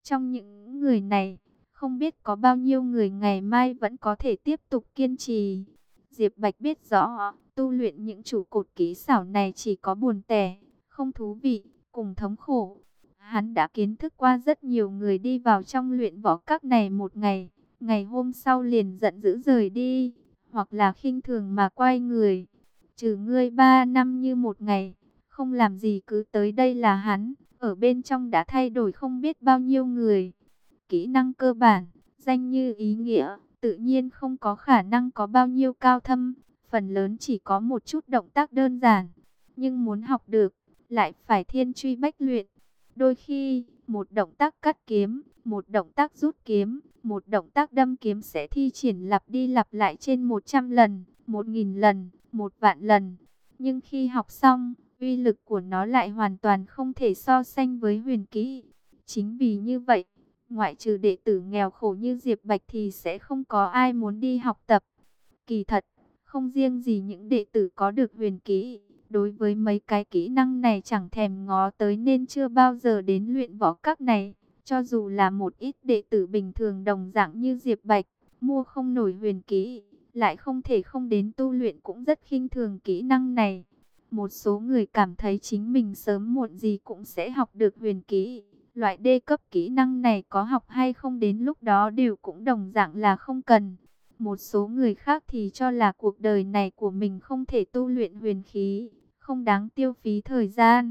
Trong những người này, không biết có bao nhiêu người ngày mai vẫn có thể tiếp tục kiên trì. Diệp Bạch biết rõ, tu luyện những trụ cột kỹ xảo này chỉ có buồn tẻ, không thú vị, cùng thống khổ. Hắn đã kiến thức qua rất nhiều người đi vào trong luyện võ các này một ngày, ngày hôm sau liền giận dữ rời đi, hoặc là khinh thường mà quay người. Trừ ngươi 3 năm như một ngày, không làm gì cứ tới đây là hắn, ở bên trong đã thay đổi không biết bao nhiêu người. Kỹ năng cơ bản, danh như ý nghĩa, tự nhiên không có khả năng có bao nhiêu cao thâm, phần lớn chỉ có một chút động tác đơn giản. Nhưng muốn học được, lại phải thiên truy bách luyện. Đôi khi, một động tác cắt kiếm, một động tác rút kiếm, một động tác đâm kiếm sẽ thi triển lặp đi lặp lại trên 100 lần, 1000 lần, 1 vạn lần. Nhưng khi học xong, uy lực của nó lại hoàn toàn không thể so sánh với huyền kỹ. Chính vì như vậy, ngoại trừ đệ tử nghèo khổ như Diệp Bạch thì sẽ không có ai muốn đi học tập. Kỳ thật, không riêng gì những đệ tử có được huyền kỹ, đối với mấy cái kỹ năng này chẳng thèm ngó tới nên chưa bao giờ đến luyện võ các này. Cho dù là một ít đệ tử bình thường đồng dạng như Diệp Bạch, mua không nổi huyền kỹ, lại không thể không đến tu luyện cũng rất khinh thường kỹ năng này. Một số người cảm thấy chính mình sớm muộn gì cũng sẽ học được huyền kỹ. Loại đê cấp kỹ năng này có học hay không đến lúc đó đều cũng đồng dạng là không cần. Một số người khác thì cho là cuộc đời này của mình không thể tu luyện huyền khí, không đáng tiêu phí thời gian.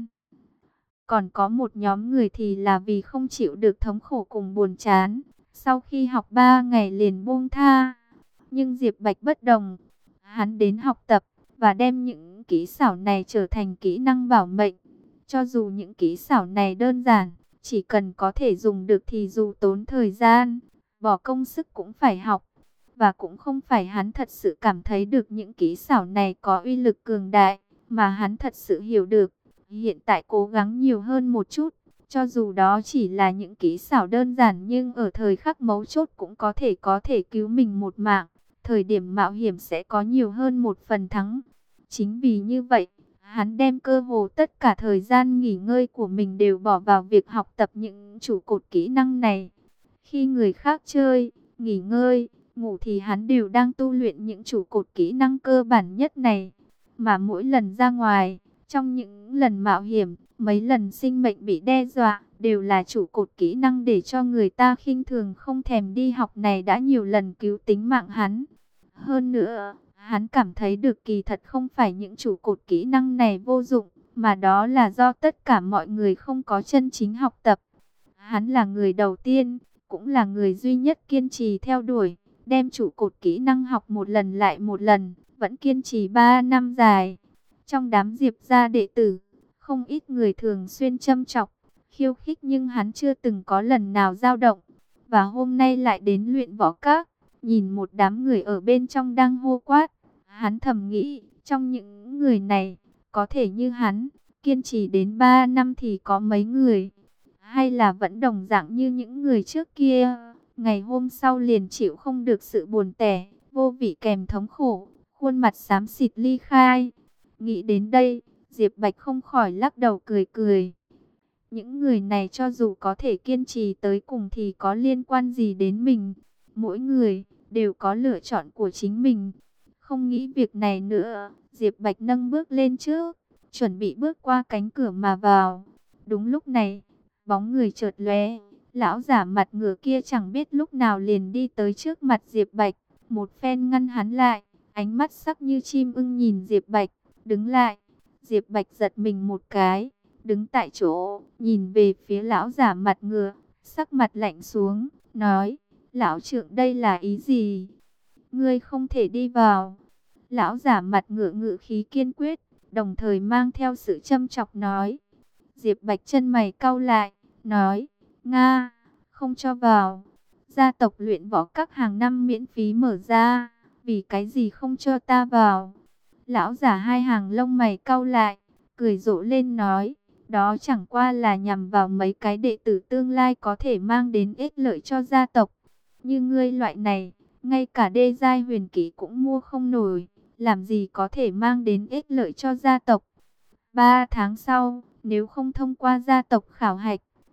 Còn có một nhóm người thì là vì không chịu được thống khổ cùng buồn chán, sau khi học 3 ngày liền buông tha. Nhưng Diệp Bạch bất đồng, hắn đến học tập và đem những kỹ xảo này trở thành kỹ năng bảo mệnh. Cho dù những kỹ xảo này đơn giản, chỉ cần có thể dùng được thì dù tốn thời gian, bỏ công sức cũng phải học. Và cũng không phải hắn thật sự cảm thấy được những kỹ xảo này có uy lực cường đại, mà hắn thật sự hiểu được. Hiện tại cố gắng nhiều hơn một chút, cho dù đó chỉ là những kỹ xảo đơn giản nhưng ở thời khắc mấu chốt cũng có thể cứu mình một mạng. Thời điểm mạo hiểm sẽ có nhiều hơn một phần thắng. Chính vì như vậy, hắn đem cơ hồ tất cả thời gian nghỉ ngơi của mình đều bỏ vào việc học tập những trụ cột kỹ năng này. Khi người khác chơi, nghỉ ngơi, ngủ thì hắn đều đang tu luyện những trụ cột kỹ năng cơ bản nhất này. Mà mỗi lần ra ngoài, trong những lần mạo hiểm, mấy lần sinh mệnh bị đe dọa, đều là trụ cột kỹ năng để cho người ta khinh thường không thèm đi học này đã nhiều lần cứu tính mạng hắn. Hơn nữa, hắn cảm thấy được kỳ thật không phải những trụ cột kỹ năng này vô dụng, mà đó là do tất cả mọi người không có chân chính học tập. Hắn là người đầu tiên, cũng là người duy nhất kiên trì theo đuổi, đem trụ cột kỹ năng học một lần lại một lần, vẫn kiên trì 3 năm dài. Trong đám Diệp gia đệ tử, không ít người thường xuyên châm chọc, khiêu khích nhưng hắn chưa từng có lần nào dao động. Và hôm nay lại đến luyện võ các, nhìn một đám người ở bên trong đang hô quát. Hắn thầm nghĩ, trong những người này, có thể như hắn, kiên trì đến 3 năm thì có mấy người. Hay là vẫn đồng dạng như những người trước kia, ngày hôm sau liền chịu không được sự buồn tẻ, vô vị kèm thống khổ, khuôn mặt xám xịt ly khai. Nghĩ đến đây, Diệp Bạch không khỏi lắc đầu cười cười. Những người này cho dù có thể kiên trì tới cùng thì có liên quan gì đến mình. Mỗi người đều có lựa chọn của chính mình. Không nghĩ việc này nữa, Diệp Bạch nâng bước lên trước, chuẩn bị bước qua cánh cửa mà vào. Đúng lúc này, bóng người chợt lóe, lão giả mặt ngựa kia chẳng biết lúc nào liền đi tới trước mặt Diệp Bạch, một phen ngăn hắn lại, ánh mắt sắc như chim ưng nhìn Diệp Bạch, đứng lại. Diệp Bạch giật mình một cái, đứng tại chỗ, nhìn về phía lão giả mặt ngựa, sắc mặt lạnh xuống, nói: "Lão trưởng đây là ý gì? Ngươi không thể đi vào." Lão giả mặt ngựa ngự khí kiên quyết, đồng thời mang theo sự châm chọc nói. Diệp Bạch chân mày cau lại, nói: "Nga, không cho vào. Gia tộc luyện võ các hàng năm miễn phí mở ra, vì cái gì không cho ta vào?" Lão giả hai hàng lông mày cau lại, cười rộ lên nói: "Đó chẳng qua là nhằm vào mấy cái đệ tử tương lai có thể mang đến ích lợi cho gia tộc. Như ngươi loại này, ngay cả đê giai huyền kỹ cũng mua không nổi, làm gì có thể mang đến ích lợi cho gia tộc. 3 tháng sau, nếu không thông qua gia tộc khảo hạch,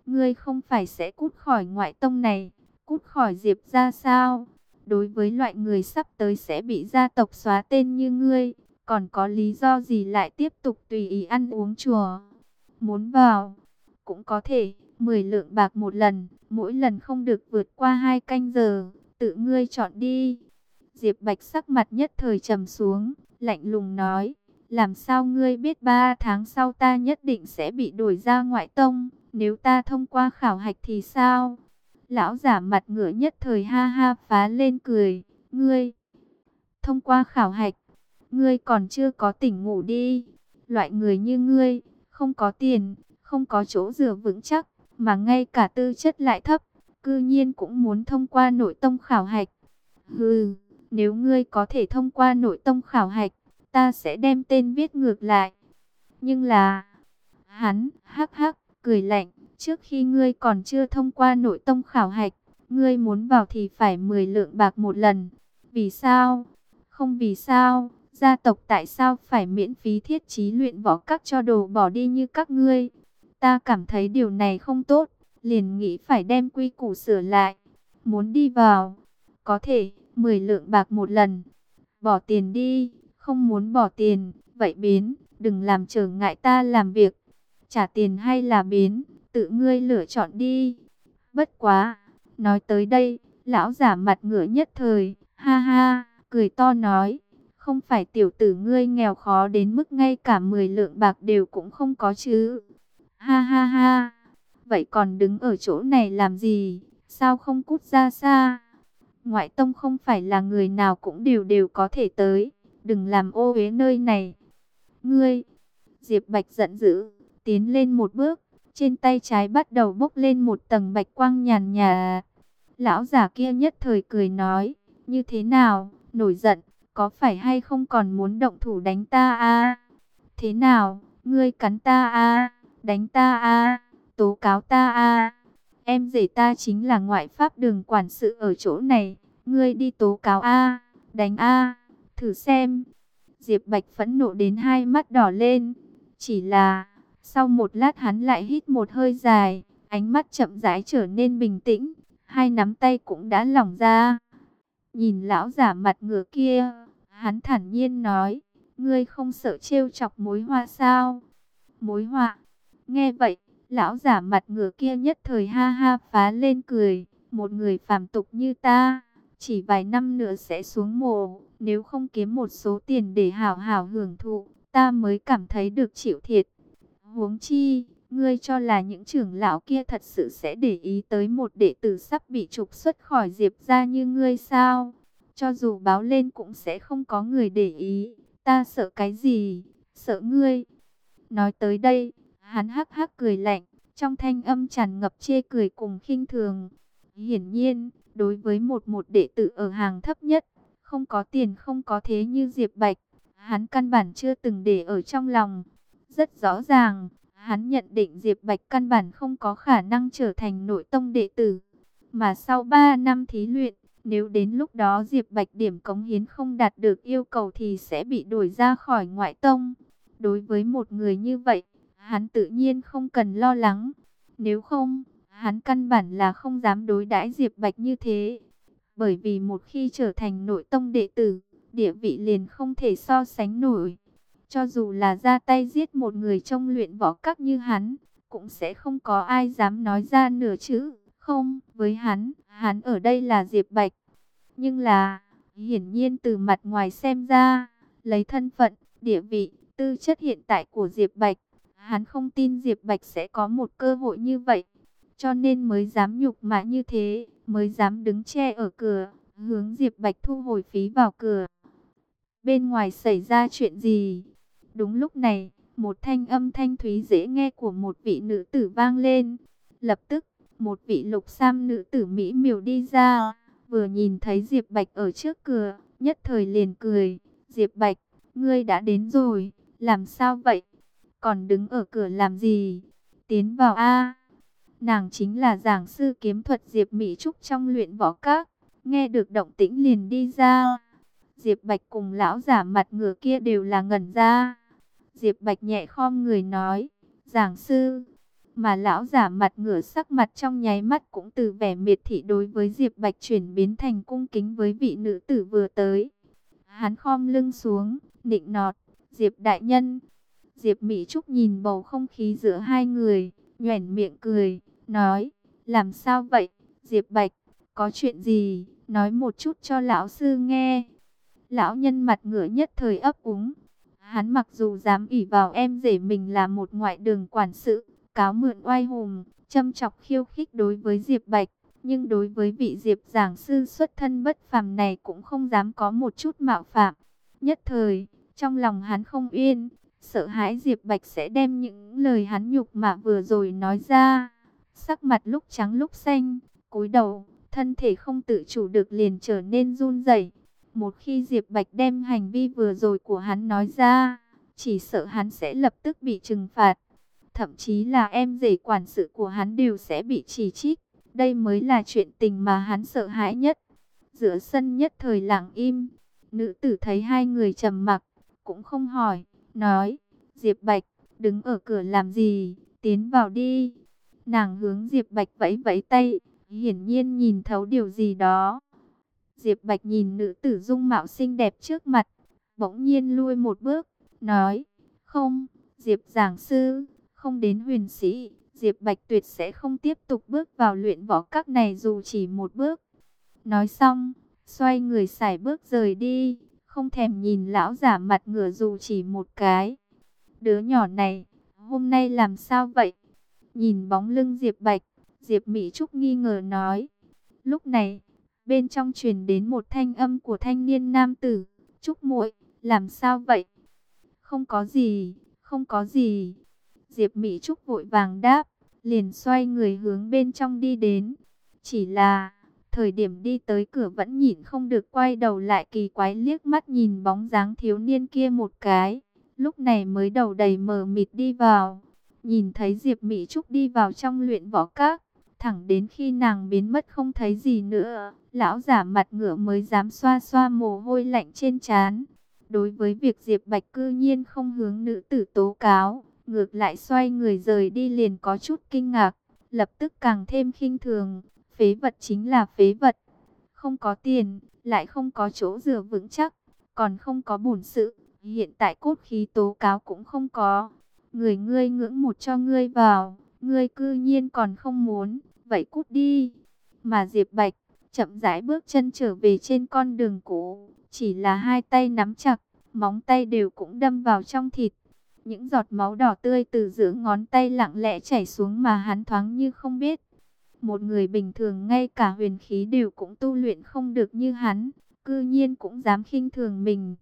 ngươi không phải sẽ cút khỏi ngoại tông này, cút khỏi Diệp gia sao? Đối với loại người sắp tới sẽ bị gia tộc xóa tên như ngươi, còn có lý do gì lại tiếp tục tùy ý ăn uống chùa? Muốn vào, cũng có thể, 10 lượng bạc một lần, mỗi lần không được vượt qua 2 canh giờ, tự ngươi chọn đi. Diệp Bạch sắc mặt nhất thời trầm xuống, lạnh lùng nói, làm sao ngươi biết 3 tháng sau ta nhất định sẽ bị đuổi ra ngoại tông, nếu ta thông qua khảo hạch thì sao? Lão giả mặt ngửa nhất thời ha ha phá lên cười, ngươi thông qua khảo hạch, ngươi còn chưa có tỉnh ngủ đi. Loại người như ngươi, không có tiền, không có chỗ dựa vững chắc, mà ngay cả tư chất lại thấp, cư nhiên cũng muốn thông qua nội tông khảo hạch. Hừ, nếu ngươi có thể thông qua nội tông khảo hạch, ta sẽ đem tên viết ngược lại. Nhưng là, hắn, hắc hắc, cười lạnh, trước khi ngươi còn chưa thông qua nội tông khảo hạch, ngươi muốn vào thì phải 10 lượng bạc một lần. Vì sao? Không vì sao, gia tộc tại sao phải miễn phí thiết trí luyện võ các cho đồ bỏ đi như các ngươi? Ta cảm thấy điều này không tốt, liền nghĩ phải đem quy củ sửa lại. Muốn đi vào, có thể, 10 lượng bạc một lần. Bỏ tiền đi, không muốn bỏ tiền, vậy biến, đừng làm trở ngại ta làm việc. Trả tiền hay là biến, tự ngươi lựa chọn đi. Bất quá, nói tới đây, lão giả mặt ngửa nhất thời, ha ha, cười to nói, không phải tiểu tử ngươi nghèo khó đến mức ngay cả 10 lượng bạc đều cũng không có chứ. Ha ha ha, vậy còn đứng ở chỗ này làm gì, sao không cút ra xa? Ngoại tông không phải là người nào cũng đều đều có thể tới, đừng làm ô uế nơi này. Ngươi, Diệp Bạch giận dữ, tiến lên một bước, trên tay trái bắt đầu bốc lên một tầng bạch quang nhàn nhạt. Lão già kia nhất thời cười nói, như thế nào, nổi giận, có phải hay không còn muốn động thủ đánh ta à? Thế nào, ngươi cắn ta à, đánh ta à, tố cáo ta à? Em rể ta chính là ngoại pháp đường quản sự ở chỗ này, ngươi đi tố cáo a, đánh a, thử xem. Diệp Bạch phẫn nộ đến hai mắt đỏ lên, chỉ là sau một lát hắn lại hít một hơi dài, ánh mắt chậm rãi trở nên bình tĩnh, hai nắm tay cũng đã lỏng ra. Nhìn lão giả mặt ngửa kia, hắn thản nhiên nói, ngươi không sợ trêu chọc mối họa sao? Mối họa? Nghe vậy, lão giả mặt ngửa kia nhất thời ha ha phá lên cười, một người phàm tục như ta, chỉ vài năm nữa sẽ xuống mồ, nếu không kiếm một số tiền để hảo hảo hưởng thụ, ta mới cảm thấy được chịu thiệt. Huống chi, ngươi cho là những trưởng lão kia thật sự sẽ để ý tới một đệ tử sắp bị trục xuất khỏi Diệp gia như ngươi sao? Cho dù báo lên cũng sẽ không có người để ý, ta sợ cái gì? Sợ ngươi. Nói tới đây, hắn hắc hắc cười lạnh, trong thanh âm tràn ngập chê cười cùng khinh thường. Hiển nhiên, đối với một đệ tử ở hàng thấp nhất, không có tiền không có thế như Diệp Bạch, hắn căn bản chưa từng để ở trong lòng. Rất rõ ràng, hắn nhận định Diệp Bạch căn bản không có khả năng trở thành nội tông đệ tử. Mà sau 3 năm thí luyện, nếu đến lúc đó Diệp Bạch điểm cống hiến không đạt được yêu cầu thì sẽ bị đuổi ra khỏi ngoại tông. Đối với một người như vậy, hắn tự nhiên không cần lo lắng. Nếu không, hắn căn bản là không dám đối đãi Diệp Bạch như thế. Bởi vì một khi trở thành nội tông đệ tử, địa vị liền không thể so sánh nổi. Cho dù là ra tay giết một người trong luyện võ các như hắn, cũng sẽ không có ai dám nói ra nửa chữ. Không, với hắn ở đây là Diệp Bạch. Nhưng là, hiển nhiên từ mặt ngoài xem ra, lấy thân phận, địa vị, tư chất hiện tại của Diệp Bạch, hắn không tin Diệp Bạch sẽ có một cơ hội như vậy. Cho nên mới dám nhục mạ như thế, mới dám đứng che ở cửa, hướng Diệp Bạch thu hồi phí vào cửa. Bên ngoài xảy ra chuyện gì? Đúng lúc này, một thanh âm thanh thúy dễ nghe của một vị nữ tử vang lên. Lập tức, một vị lục sam nữ tử mỹ miều đi ra, vừa nhìn thấy Diệp Bạch ở trước cửa, nhất thời liền cười. Diệp Bạch, ngươi đã đến rồi, làm sao vậy? Còn đứng ở cửa làm gì? Tiến vào a. Nàng chính là giảng sư kiếm thuật Diệp Mỹ Trúc trong luyện võ các, nghe được động tĩnh liền đi ra. Diệp Bạch cùng lão giả mặt ngửa kia đều là ngẩn ra. Diệp Bạch nhẹ khom người nói, giảng sư. Mà lão giả mặt ngửa sắc mặt trong nháy mắt cũng từ vẻ miệt thị đối với Diệp Bạch chuyển biến thành cung kính với vị nữ tử vừa tới. Hắn khom lưng xuống, nịnh nọt, Diệp đại nhân. Diệp Mỹ Trúc nhìn bầu không khí giữa hai người, nhoẻn miệng cười, nói, làm sao vậy, Diệp Bạch, có chuyện gì, nói một chút cho lão sư nghe. Lão nhân mặt ngửa nhất thời ấp úng. Hắn mặc dù dám ỷ vào em rể mình là một ngoại đường quản sự, cáo mượn oai hùng, châm chọc khiêu khích đối với Diệp Bạch, nhưng đối với vị Diệp giảng sư xuất thân bất phàm này cũng không dám có một chút mạo phạm. Nhất thời, trong lòng hắn không yên, sợ hãi Diệp Bạch sẽ đem những lời hắn nhục mạ vừa rồi nói ra. Sắc mặt lúc trắng lúc xanh, cúi đầu, thân thể không tự chủ được liền trở nên run rẩy. Một khi Diệp Bạch đem hành vi vừa rồi của hắn nói ra, chỉ sợ hắn sẽ lập tức bị trừng phạt. Thậm chí là em rể quản sự của hắn đều sẽ bị chỉ trích. Đây mới là chuyện tình mà hắn sợ hãi nhất. Giữa sân nhất thời lặng im. Nữ tử thấy hai người trầm mặc, cũng không hỏi, nói, Diệp Bạch, đứng ở cửa làm gì, tiến vào đi. Nàng hướng Diệp Bạch vẫy vẫy tay, hiển nhiên nhìn thấu điều gì đó. Diệp Bạch nhìn nữ tử dung mạo xinh đẹp trước mặt, bỗng nhiên lui một bước, nói, không, Diệp giảng sư, không đến huyền sĩ, Diệp Bạch tuyệt sẽ không tiếp tục bước vào luyện võ các này dù chỉ một bước. Nói xong, xoay người sải bước rời đi, không thèm nhìn lão giả mặt ngửa dù chỉ một cái. Đứa nhỏ này, hôm nay làm sao vậy? Nhìn bóng lưng Diệp Bạch, Diệp Mỹ Trúc nghi ngờ nói. Lúc này, bên trong truyền đến một thanh âm của thanh niên nam tử. Trúc muội, làm sao vậy? Không có gì, không có gì. Diệp Mỹ Trúc vội vàng đáp, liền xoay người hướng bên trong đi đến. Chỉ là, thời điểm đi tới cửa vẫn nhịn không được quay đầu lại kỳ quái liếc mắt nhìn bóng dáng thiếu niên kia một cái. Lúc này mới đầu đầy mờ mịt đi vào. Nhìn thấy Diệp Mỹ Trúc đi vào trong luyện võ các, thẳng đến khi nàng biến mất không thấy gì nữa, lão giả mặt ngựa mới dám xoa xoa mồ hôi lạnh trên trán. Đối với việc Diệp Bạch cư nhiên không hướng nữ tử tố cáo, ngược lại xoay người rời đi liền có chút kinh ngạc, lập tức càng thêm khinh thường, phế vật chính là phế vật. Không có tiền, lại không có chỗ dựa vững chắc, còn không có bổn sự, hiện tại cốt khí tố cáo cũng không có. Người ngươi ngưỡng một cho ngươi vào, ngươi cư nhiên còn không muốn, vậy cút đi. Mà Diệp Bạch chậm rãi bước chân trở về trên con đường cũ, chỉ là hai tay nắm chặt, móng tay đều cũng đâm vào trong thịt. Những giọt máu đỏ tươi từ giữa ngón tay lặng lẽ chảy xuống mà hắn thoáng như không biết. Một người bình thường ngay cả huyền khí đều cũng tu luyện không được như hắn, cư nhiên cũng dám khinh thường mình.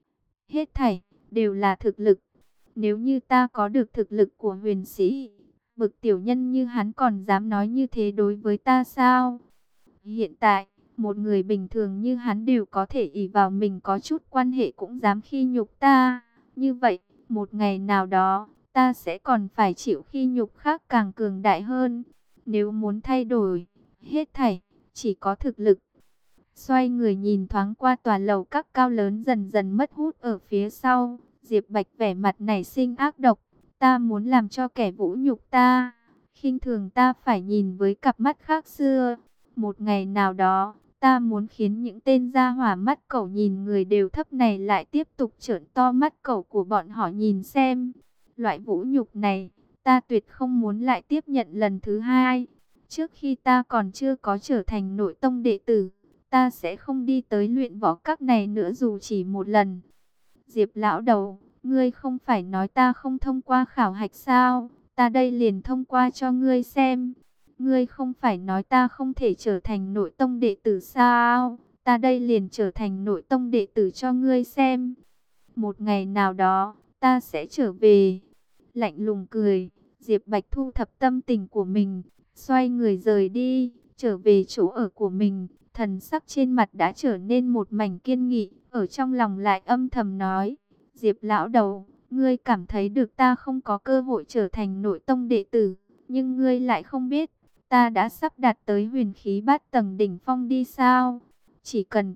Hết thảy đều là thực lực. Nếu như ta có được thực lực của huyền sĩ, bực tiểu nhân như hắn còn dám nói như thế đối với ta sao? Hiện tại, một người bình thường như hắn đều có thể ỷ vào mình có chút quan hệ cũng dám khi nhục ta. Như vậy, một ngày nào đó, ta sẽ còn phải chịu khi nhục khác càng cường đại hơn. Nếu muốn thay đổi, hết thảy, chỉ có thực lực. Xoay người nhìn thoáng qua tòa lầu các cao lớn dần dần mất hút ở phía sau. Diệp Bạch vẻ mặt nảy sinh ác độc. Ta muốn làm cho kẻ vũ nhục ta, khinh thường ta phải nhìn với cặp mắt khác xưa. Một ngày nào đó, ta muốn khiến những tên gia hỏa mắt cẩu nhìn người đều thấp này lại tiếp tục trợn to mắt cẩu của bọn họ nhìn xem. Loại vũ nhục này, ta tuyệt không muốn lại tiếp nhận lần thứ hai. Trước khi ta còn chưa có trở thành nội tông đệ tử, ta sẽ không đi tới luyện võ các này nữa dù chỉ một lần. Diệp lão đầu, ngươi không phải nói ta không thông qua khảo hạch sao? Ta đây liền thông qua cho ngươi xem. Ngươi không phải nói ta không thể trở thành nội tông đệ tử sao? Ta đây liền trở thành nội tông đệ tử cho ngươi xem. Một ngày nào đó, ta sẽ trở về. Lạnh lùng cười, Diệp Bạch thu thập tâm tình của mình, xoay người rời đi, trở về chỗ ở của mình. Thần sắc trên mặt đã trở nên một mảnh kiên nghị, ở trong lòng lại âm thầm nói. Diệp lão đầu, ngươi cảm thấy được ta không có cơ hội trở thành nội tông đệ tử, nhưng ngươi lại không biết, ta đã sắp đạt tới huyền khí bát tầng đỉnh phong đi sao? Chỉ cần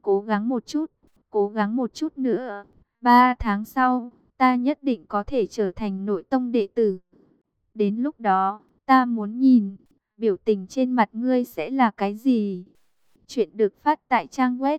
cố gắng một chút nữa, 3 tháng sau, ta nhất định có thể trở thành nội tông đệ tử. Đến lúc đó, ta muốn nhìn, biểu tình trên mặt ngươi sẽ là cái gì? Chuyện được phát tại trang web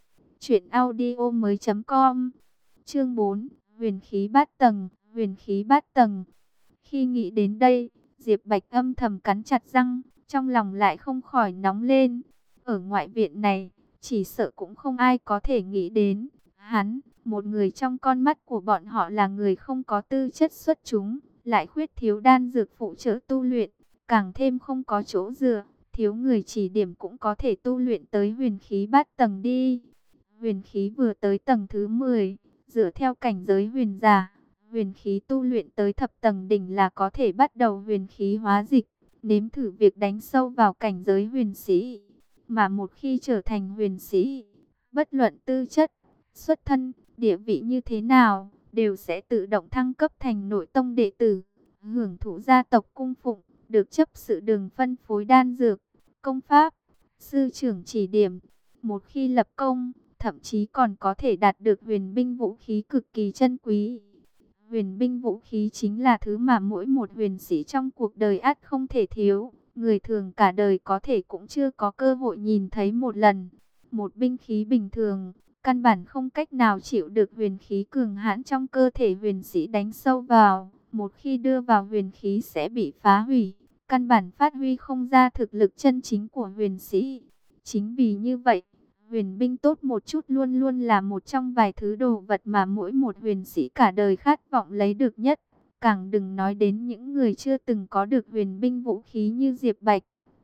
truyệnaudiomoi.com. Chương 4, huyền khí bát tầng, huyền khí bát tầng. Khi nghĩ đến đây, Diệp Bạch âm thầm cắn chặt răng, trong lòng lại không khỏi nóng lên. Ở ngoại viện này, chỉ sợ cũng không ai có thể nghĩ đến. Hắn, một người trong con mắt của bọn họ là người không có tư chất xuất chúng, lại khuyết thiếu đan dược phụ trợ tu luyện, càng thêm không có chỗ dựa, thiếu người chỉ điểm cũng có thể tu luyện tới huyền khí bát tầng đi. Huyền khí vừa tới tầng thứ 10, dựa theo cảnh giới huyền giả, huyền khí tu luyện tới thập tầng đỉnh là có thể bắt đầu huyền khí hóa dịch, nếm thử việc đánh sâu vào cảnh giới huyền sĩ. Mà một khi trở thành huyền sĩ, bất luận tư chất, xuất thân, địa vị như thế nào, đều sẽ tự động thăng cấp thành nội tông đệ tử, hưởng thụ gia tộc cung phụng, được chấp sự đường phân phối đan dược, công pháp, sư trưởng chỉ điểm. Một khi lập công, thậm chí còn có thể đạt được huyền binh vũ khí cực kỳ chân quý. Huyền binh vũ khí chính là thứ mà mỗi một huyền sĩ trong cuộc đời ắt không thể thiếu. Người thường cả đời có thể cũng chưa có cơ hội nhìn thấy một lần. Một binh khí bình thường, căn bản không cách nào chịu được huyền khí cường hãn trong cơ thể huyền sĩ đánh sâu vào. Một khi đưa vào huyền khí sẽ bị phá hủy, căn bản phát huy không ra thực lực chân chính của huyền sĩ. Chính vì như vậy, huyền binh tốt một chút luôn luôn là một trong vài thứ đồ vật mà mỗi một huyền sĩ cả đời khát vọng lấy được nhất. Càng đừng nói đến những người chưa từng có được huyền binh vũ khí như Diệp Bạch.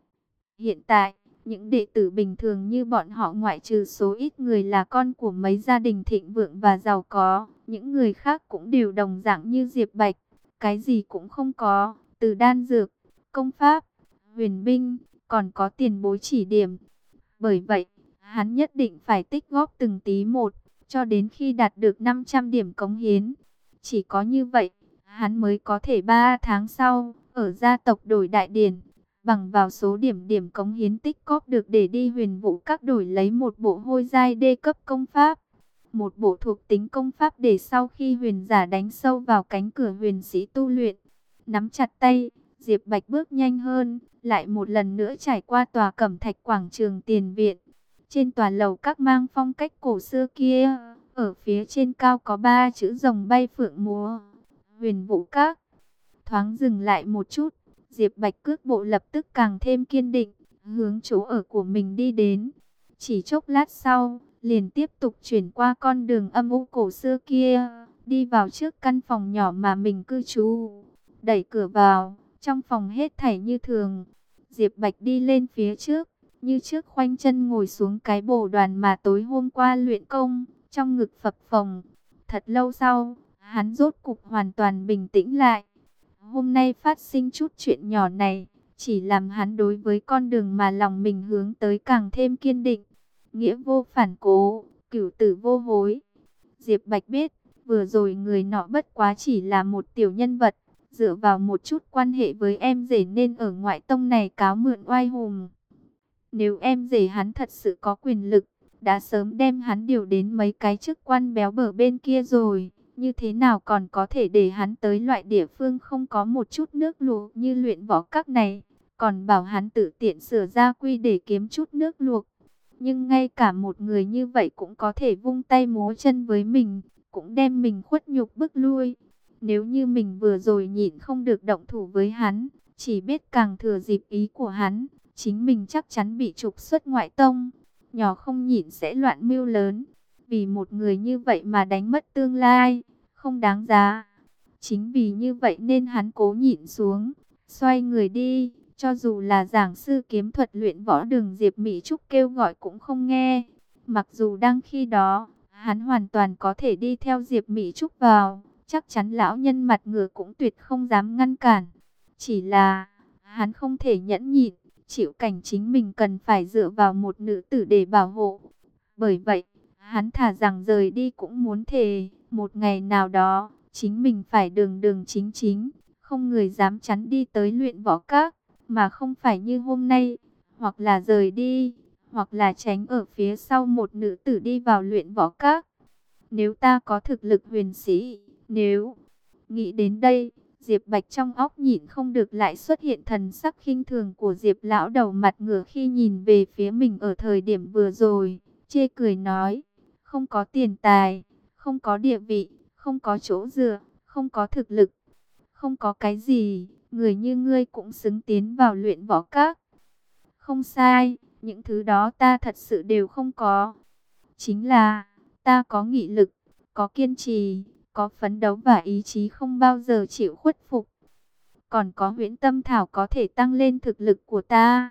Hiện tại, những đệ tử bình thường như bọn họ ngoại trừ số ít người là con của mấy gia đình thịnh vượng và giàu có, những người khác cũng đều đồng dạng như Diệp Bạch. Cái gì cũng không có, từ đan dược, công pháp, huyền binh, còn có tiền bối chỉ điểm. Bởi vậy, hắn nhất định phải tích góp từng tí một, cho đến khi đạt được 500 điểm cống hiến. Chỉ có như vậy, hắn mới có thể 3 tháng sau, ở gia tộc đổi đại điển, bằng vào số điểm cống hiến tích góp được để đi huyền vũ các đổi lấy một bộ hôi giai đê cấp công pháp. Một bộ thuộc tính công pháp để sau khi huyền giả đánh sâu vào cánh cửa huyền sĩ tu luyện. Nắm chặt tay, Diệp Bạch bước nhanh hơn, lại một lần nữa trải qua tòa cẩm thạch quảng trường tiền viện. Trên tòa lầu các mang phong cách cổ xưa kia, ở phía trên cao có 3 chữ rồng bay phượng múa. Huyền vũ các. Thoáng dừng lại một chút, Diệp Bạch cước bộ lập tức càng thêm kiên định, hướng chỗ ở của mình đi đến. Chỉ chốc lát sau, liền tiếp tục chuyển qua con đường âm u cổ xưa kia, đi vào trước căn phòng nhỏ mà mình cư trú. Đẩy cửa vào, trong phòng hết thảy như thường. Diệp Bạch đi lên phía trước, như trước khoanh chân ngồi xuống cái bồ đoàn mà tối hôm qua luyện công, trong ngực phập phồng. Thật lâu sau, hắn rốt cục hoàn toàn bình tĩnh lại. Hôm nay phát sinh chút chuyện nhỏ này, chỉ làm hắn đối với con đường mà lòng mình hướng tới càng thêm kiên định. Nghĩa vô phản cố, cửu tử vô hối. Diệp Bạch biết, vừa rồi người nọ bất quá chỉ là một tiểu nhân vật, dựa vào một chút quan hệ với em rể nên ở ngoại tông này cáo mượn oai hùng. Nếu em rể hắn thật sự có quyền lực, đã sớm đem hắn điều đến mấy cái chức quan béo bở bên kia rồi. Như thế nào còn có thể để hắn tới loại địa phương không có một chút nước luộc như luyện võ các này. Còn bảo hắn tự tiện sửa gia quy để kiếm chút nước luộc. Nhưng ngay cả một người như vậy cũng có thể vung tay múa chân với mình, cũng đem mình khuất nhục bức lui. Nếu như mình vừa rồi nhịn không được động thủ với hắn, chỉ biết càng thừa dịp ý của hắn, chính mình chắc chắn bị trục xuất ngoại tông. Nhỏ không nhịn sẽ loạn mưu lớn. Vì một người như vậy mà đánh mất tương lai, không đáng giá. Chính vì như vậy nên hắn cố nhịn xuống, xoay người đi. Cho dù là giảng sư kiếm thuật luyện võ Đường Diệp Mỹ Trúc kêu gọi cũng không nghe. Mặc dù đang khi đó, hắn hoàn toàn có thể đi theo Diệp Mỹ Trúc vào. Chắc chắn lão nhân mặt ngựa cũng tuyệt không dám ngăn cản. Chỉ là, hắn không thể nhẫn nhịn, chịu cảnh chính mình cần phải dựa vào một nữ tử để bảo hộ. Bởi vậy, hắn thà rằng rời đi cũng muốn thề, một ngày nào đó, chính mình phải đường đường chính chính, không người dám chắn đi tới luyện võ các, mà không phải như hôm nay, hoặc là rời đi, hoặc là tránh ở phía sau một nữ tử đi vào luyện võ các. Nếu ta có thực lực huyền sĩ, nếu nghĩ đến đây, Diệp Bạch trong óc nhịn không được lại xuất hiện thần sắc khinh thường của Diệp lão đầu mặt ngửa khi nhìn về phía mình ở thời điểm vừa rồi, chê cười nói, không có tiền tài, không có địa vị, không có chỗ dựa, không có thực lực, không có cái gì, người như ngươi cũng xứng tiến vào luyện võ các. Không sai, những thứ đó ta thật sự đều không có. Chính là, ta có nghị lực, có kiên trì, có phấn đấu và ý chí không bao giờ chịu khuất phục. Còn có huyễn tâm thảo có thể tăng lên thực lực của ta.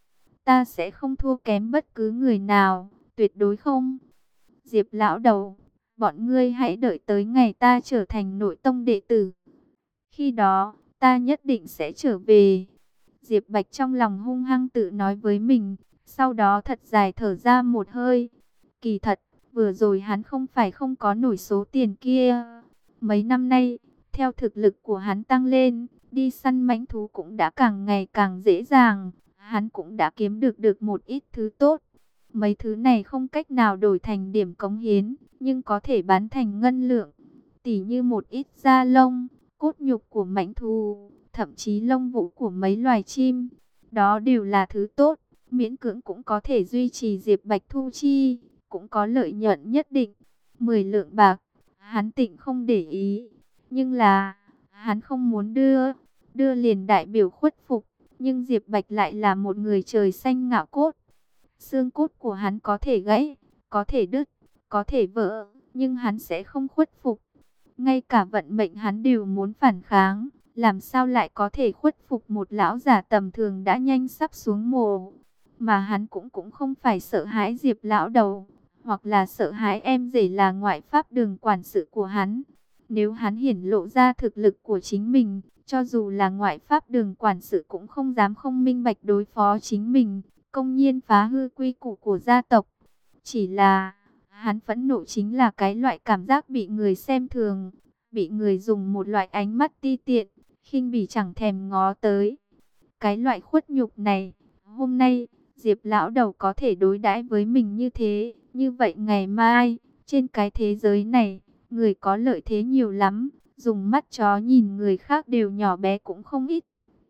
Ta sẽ không thua kém bất cứ người nào, tuyệt đối không. Diệp lão đầu, bọn ngươi hãy đợi tới ngày ta trở thành nội tông đệ tử. Khi đó, ta nhất định sẽ trở về. Diệp Bạch trong lòng hung hăng tự nói với mình, sau đó thật dài thở ra một hơi. Kỳ thật, vừa rồi hắn không phải không có nổi số tiền kia. Mấy năm nay, theo thực lực của hắn tăng lên, đi săn mãnh thú cũng đã càng ngày càng dễ dàng. Hắn cũng đã kiếm được một ít thứ tốt. Mấy thứ này không cách nào đổi thành điểm cống hiến, nhưng có thể bán thành ngân lượng. Tỉ như một ít da lông, cốt nhục của mãnh thú, thậm chí lông vũ của mấy loài chim. Đó đều là thứ tốt, miễn cưỡng cũng có thể duy trì Diệp Bạch thu chi, cũng có lợi nhuận nhất định. 10 lượng bạc, hắn tịnh không để ý, nhưng là, hắn không muốn đưa liền đại biểu khuất phục. Nhưng Diệp Bạch lại là một người trời xanh ngạo cốt. Xương cốt của hắn có thể gãy, có thể đứt, có thể vỡ, nhưng hắn sẽ không khuất phục. Ngay cả vận mệnh hắn đều muốn phản kháng, làm sao lại có thể khuất phục một lão già tầm thường đã nhanh sắp xuống mồ. Mà hắn cũng không phải sợ hãi Diệp lão đầu, hoặc là sợ hãi em rể là ngoại pháp đường quản sự của hắn. Nếu hắn hiển lộ ra thực lực của chính mình, cho dù là ngoại pháp đường quản sự cũng không dám không minh bạch đối phó chính mình, công nhiên phá hư quy củ của gia tộc. Chỉ là, hắn phẫn nộ chính là cái loại cảm giác bị người xem thường, bị người dùng một loại ánh mắt ti tiện, khinh bỉ chẳng thèm ngó tới. Cái loại khuất nhục này, hôm nay, Diệp lão đầu có thể đối đãi với mình như thế, như vậy ngày mai, trên cái thế giới này, người có lợi thế nhiều lắm, dùng mắt chó nhìn người khác đều nhỏ bé cũng không ít.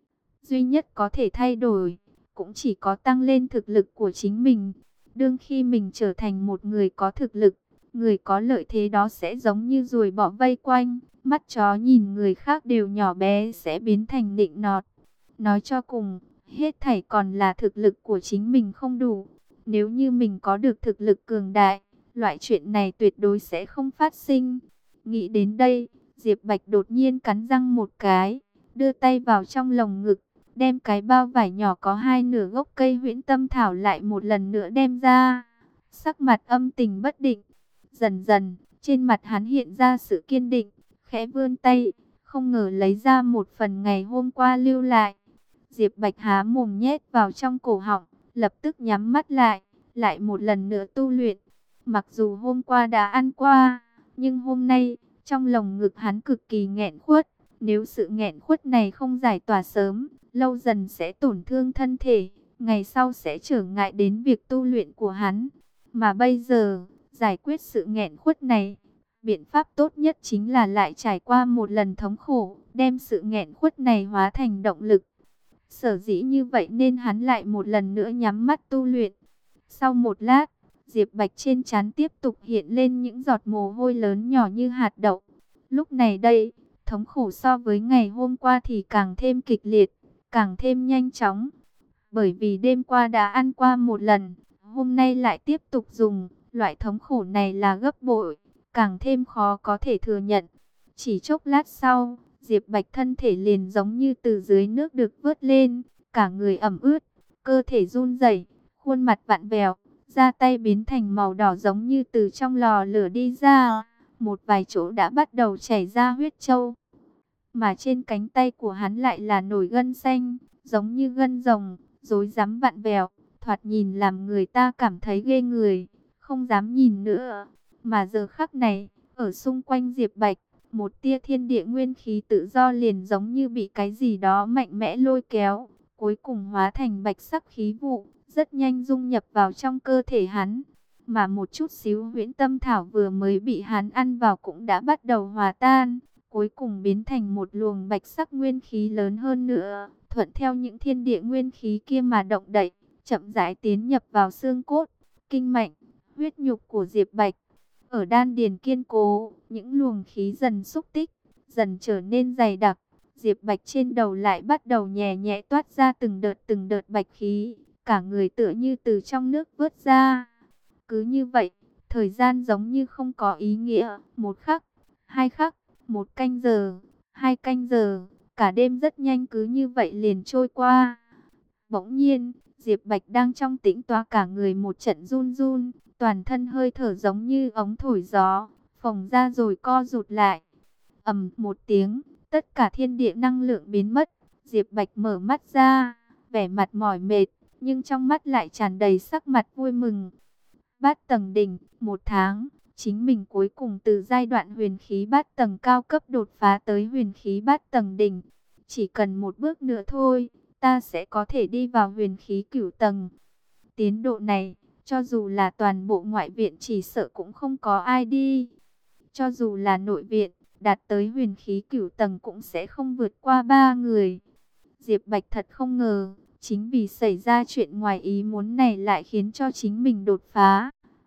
Duy nhất có thể thay đổi, cũng chỉ có tăng lên thực lực của chính mình. Đương khi mình trở thành một người có thực lực, người có lợi thế đó sẽ giống như ruồi bọ vây quanh, mắt chó nhìn người khác đều nhỏ bé sẽ biến thành nịnh nọt. Nói cho cùng, hết thảy còn là thực lực của chính mình không đủ. Nếu như mình có được thực lực cường đại, loại chuyện này tuyệt đối sẽ không phát sinh. Nghĩ đến đây, Diệp Bạch đột nhiên cắn răng một cái, đưa tay vào trong lồng ngực, đem cái bao vải nhỏ có hai nửa gốc cây huyễn tâm thảo lại một lần nữa đem ra. Sắc mặt âm tình bất định, dần dần, trên mặt hắn hiện ra sự kiên định, khẽ vươn tay, không ngờ lấy ra một phần ngày hôm qua lưu lại. Diệp Bạch há mồm nhét vào trong cổ họng, lập tức nhắm mắt lại một lần nữa tu luyện. Mặc dù hôm qua đã ăn qua, nhưng hôm nay, trong lồng ngực hắn cực kỳ nghẹn khuất. Nếu sự nghẹn khuất này không giải tỏa sớm, lâu dần sẽ tổn thương thân thể, ngày sau sẽ trở ngại đến việc tu luyện của hắn. Mà bây giờ, giải quyết sự nghẹn khuất này, biện pháp tốt nhất chính là lại trải qua một lần thống khổ, đem sự nghẹn khuất này hóa thành động lực. Sở dĩ như vậy nên hắn lại một lần nữa nhắm mắt tu luyện. Sau một lát, Diệp Bạch trên trán tiếp tục hiện lên những giọt mồ hôi lớn nhỏ như hạt đậu. Lúc này đây, thống khổ so với ngày hôm qua thì càng thêm kịch liệt, càng thêm nhanh chóng. Bởi vì đêm qua đã ăn qua một lần, hôm nay lại tiếp tục dùng, loại thống khổ này là gấp bội, càng thêm khó có thể thừa nhận. Chỉ chốc lát sau, Diệp Bạch thân thể liền giống như từ dưới nước được vớt lên, cả người ẩm ướt, cơ thể run rẩy, khuôn mặt vặn vẹo, da tay biến thành màu đỏ giống như từ trong lò lửa đi ra, một vài chỗ đã bắt đầu chảy ra huyết trâu. Mà trên cánh tay của hắn lại là nổi gân xanh, giống như gân rồng, rối rắm vặn vẹo, thoạt nhìn làm người ta cảm thấy ghê người, không dám nhìn nữa. Mà giờ khắc này, ở xung quanh Diệp Bạch, một tia thiên địa nguyên khí tự do liền giống như bị cái gì đó mạnh mẽ lôi kéo, cuối cùng hóa thành bạch sắc khí vụ, rất nhanh dung nhập vào trong cơ thể hắn. Mà một chút xíu huyễn tâm thảo vừa mới bị hắn ăn vào cũng đã bắt đầu hòa tan, cuối cùng biến thành một luồng bạch sắc nguyên khí lớn hơn nữa, thuận theo những thiên địa nguyên khí kia mà động đậy, chậm rãi tiến nhập vào xương cốt, kinh mạch, huyết nhục của Diệp Bạch. Ở đan điền kiên cố, những luồng khí dần xúc tích, dần trở nên dày đặc. Diệp Bạch trên đầu lại bắt đầu nhẹ nhẹ toát ra từng đợt bạch khí, cả người tựa như từ trong nước vớt ra. Cứ như vậy, thời gian giống như không có ý nghĩa, một khắc, hai khắc, một canh giờ, hai canh giờ, cả đêm rất nhanh cứ như vậy liền trôi qua. Bỗng nhiên, Diệp Bạch đang trong tĩnh tọa, cả người một trận run run, toàn thân hơi thở giống như ống thổi gió, phồng ra rồi co rụt lại. Ầm một tiếng, tất cả thiên địa năng lượng biến mất. Diệp Bạch mở mắt ra, vẻ mặt mỏi mệt, nhưng trong mắt lại tràn đầy sắc mặt vui mừng. Bát tầng đỉnh, 1 tháng, chính mình cuối cùng từ giai đoạn huyền khí bát tầng cao cấp đột phá tới huyền khí bát tầng đỉnh. Chỉ cần một bước nữa thôi, ta sẽ có thể đi vào huyền khí cửu tầng. Tiến độ này, cho dù là toàn bộ ngoại viện chỉ sợ cũng không có ai đi. Cho dù là nội viện, đạt tới huyền khí cửu tầng cũng sẽ không vượt qua 3 người. Diệp Bạch thật không ngờ, chính vì xảy ra chuyện ngoài ý muốn này lại khiến cho chính mình đột phá.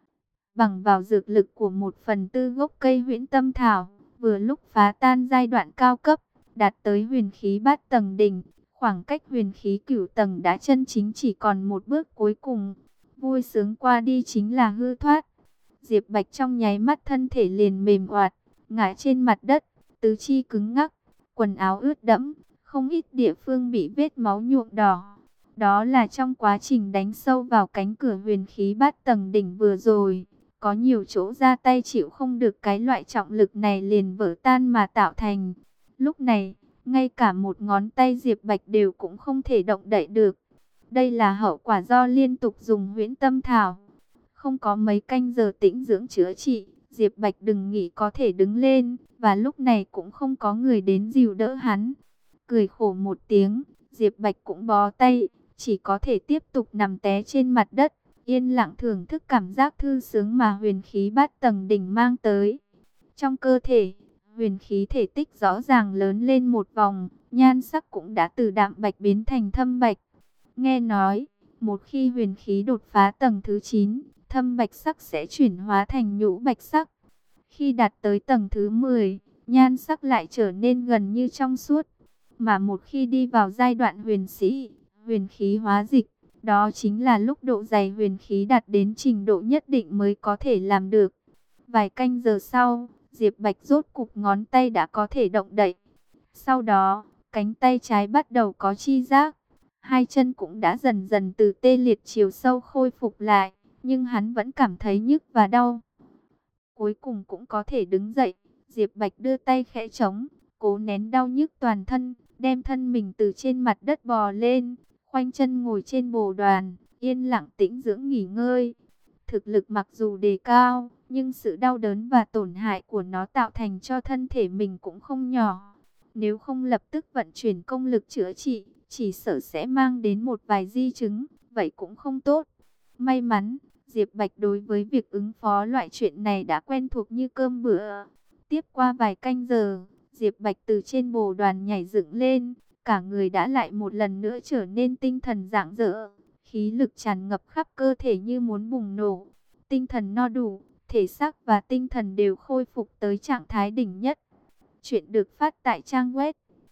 Bằng vào dược lực của 1/4 gốc cây huyễn tâm thảo, vừa lúc phá tan giai đoạn cao cấp, đạt tới huyền khí bát tầng đỉnh. Khoảng cách huyền khí cửu tầng đã chân chính chỉ còn một bước cuối cùng. Vui sướng qua đi chính là hư thoát. Diệp Bạch trong nháy mắt thân thể liền mềm oạt, ngã trên mặt đất, tứ chi cứng ngắc, quần áo ướt đẫm, không ít địa phương bị vết máu nhuộm đỏ. Đó là trong quá trình đánh sâu vào cánh cửa huyền khí bát tầng đỉnh vừa rồi, có nhiều chỗ ra tay chịu không được cái loại trọng lực này liền vỡ tan mà tạo thành. Lúc này, ngay cả một ngón tay Diệp Bạch đều cũng không thể động đậy được. Đây là hậu quả do liên tục dùng huyễn tâm thảo. Không có mấy canh giờ tĩnh dưỡng chữa trị, Diệp Bạch đừng nghĩ có thể đứng lên, và lúc này cũng không có người đến dìu đỡ hắn. Cười khổ một tiếng, Diệp Bạch cũng bó tay, chỉ có thể tiếp tục nằm té trên mặt đất, yên lặng thưởng thức cảm giác thư sướng mà huyền khí bát tầng đỉnh mang tới. Trong cơ thể, huyền khí thể tích rõ ràng lớn lên một vòng, nhan sắc cũng đã từ đạm bạch biến thành thâm bạch. Nghe nói, một khi huyền khí đột phá tầng thứ 9, thâm bạch sắc sẽ chuyển hóa thành nhũ bạch sắc. Khi đạt tới tầng thứ 10, nhan sắc lại trở nên gần như trong suốt. Mà một khi đi vào giai đoạn huyền sĩ, huyền khí hóa dịch, đó chính là lúc độ dày huyền khí đạt đến trình độ nhất định mới có thể làm được. Vài canh giờ sau, Diệp Bạch rốt cục ngón tay đã có thể động đậy. Sau đó, cánh tay trái bắt đầu có chi giác. Hai chân cũng đã dần dần từ tê liệt chiều sâu khôi phục lại, nhưng hắn vẫn cảm thấy nhức và đau. Cuối cùng cũng có thể đứng dậy, Diệp Bạch đưa tay khẽ trống, cố nén đau nhức toàn thân, đem thân mình từ trên mặt đất bò lên, khoanh chân ngồi trên bồ đoàn, yên lặng tĩnh dưỡng nghỉ ngơi. Thực lực mặc dù đề cao, nhưng sự đau đớn và tổn hại của nó tạo thành cho thân thể mình cũng không nhỏ. Nếu không lập tức vận chuyển công lực chữa trị, chỉ sợ sẽ mang đến một vài di chứng, vậy cũng không tốt. May mắn, Diệp Bạch đối với việc ứng phó loại chuyện này đã quen thuộc như cơm bữa. Tiếp qua vài canh giờ, Diệp Bạch từ trên bồ đoàn nhảy dựng lên, cả người đã lại một lần nữa trở nên tinh thần rạng rỡ, khí lực tràn ngập khắp cơ thể như muốn bùng nổ. Tinh thần no đủ, thể xác và tinh thần đều khôi phục tới trạng thái đỉnh nhất. Chuyện được phát tại trang web